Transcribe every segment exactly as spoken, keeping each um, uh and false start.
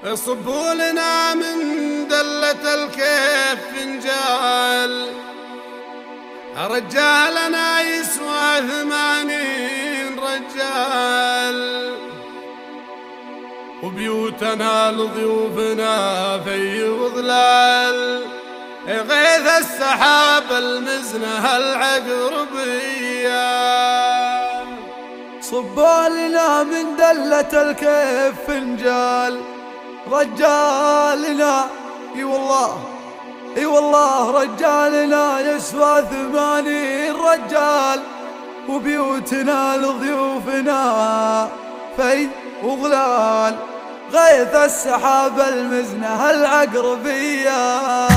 صبوا لنا من دلة الكيف فنجال، رجالنا يسوى ثمانين رجال، وبيوتنا لضيوفنا في وظلال، غيث السحاب المزنة العقربية. صبوا لنا من دلة الكيف فنجال، رجالنا اي والله اي والله رجالنا يسوى ثمانين رجال، وبيوتنا لضيوفنا في وظلال، غيث السحاب المزنة العقربية.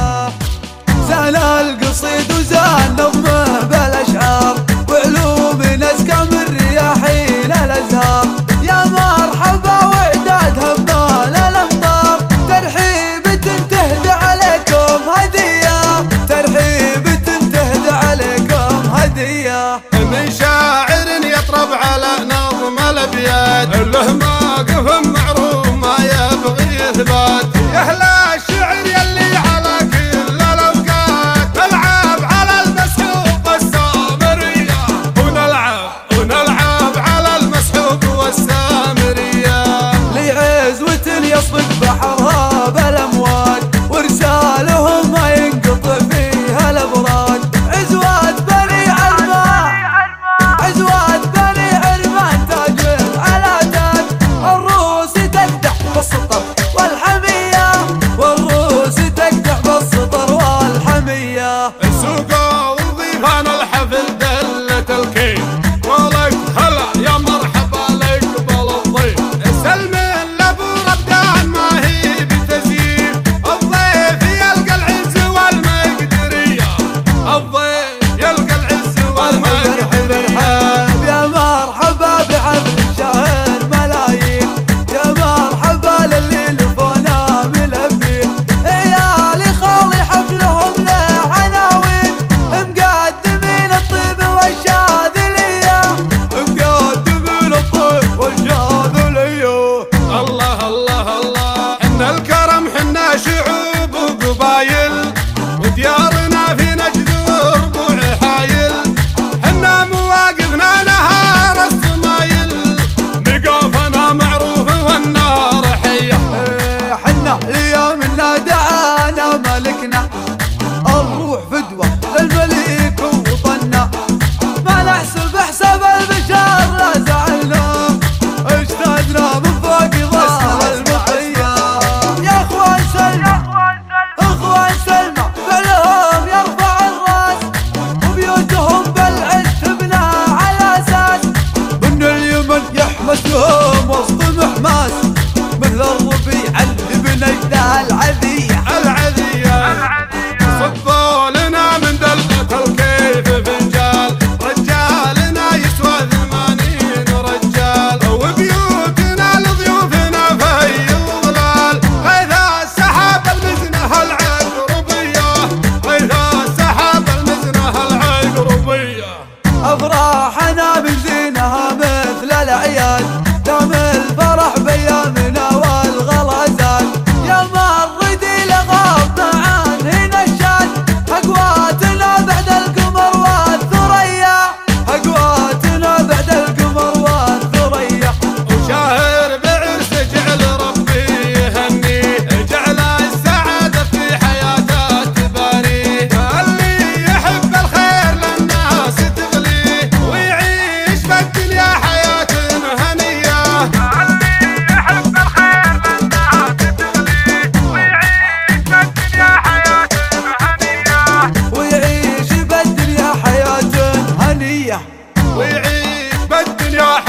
زان القصيد وزان نظمه بالاشعار، وعلومنا ازكى من رياحين الازهار. يا مرحبا وعداد همال الامطار، ترحيبة تهدى عليكم هدية، ترحيبة تهدى عليكم هدية. من شاعر يطرب على نظم الابيات، له موقف معروف ما يبغي اثبات. يا اهل الشعر يلي على كل الاوقات، نلعب على المسحوق والسامرية، ونلعب ونلعب على المسحوق والسامرية. لعزوة يصفق بحرها بالامواج، ورسالهم ما ينقطع فيها الابراج. عزوات بني عرمان، عزوات بني عرمان تاج على تاج، الروس تقدح بالسطر والحمية، والروس تقدح بالسطر والحمية. السوق وضيفان الحفل دلة الكيف، ولك هلا يا مرحبا لك بالضيف. سلم لابو ردان ما هي بتزييف، الضيف يلقى العز والمقدرية، الضيف يلقى العز والمقدرية. يا مرحبا بحفل شهر ملايين، يا مرحبا للي لفونا ملبين. عيالي خالي حفلهم له عناوين، مقدمين الطيب والشاذلية، مقدمين الطيب والشاذلية. الله الله الله، حنا الكرم حنا شعوب وقبايل، وديارنا في نجد وربوع حايل. حنا مواقفنا نهار السمايل، مقافنا معروف والنار حية. إيه حنا ليومنا دعانا ملكنا، الروح فدوة للمليك ووطنا. ما نحسب حساب البشر لا زعلنا، اجتهدنا من فوق ظهر المطية. يا اخوان سلمى اخوان سلمى فعلهم يرفع الراس، وبيوتهم بالعز تبنى على اساس. من اليمن يحمس لهم وسط محماس، مثل الربيع اللي بنجده العذية العذية. صبوا لنا من دلة الكيف فنجال، رجالنا يسوى ثمانين رجال، وبيوتنا لضيوفنا في وظلال، غيث السحاب المزنة العقربية، غيث السحاب المزنة العقربية. أفراحنا بزينها مثل الأعياد، دام الفرح بأيامنا والغلازات. يا مردي لغاب معان هنا الشاد، أقواتنا بعد القمر والثريا، أقواتنا بعد القمر والثريا. وشاهر بعرس جعل ربي يهنيه، جعل السعادة في حياته تباريه. اللي يحب الخير للناس تغليه، ويعيش بالدنيا حياة هنية. اللي يحب الخير للناس تغليه، ويعيش بالدنيا حياة هنية. ويعيش بالدنيا حياة هنية، ويعيش بالدنيا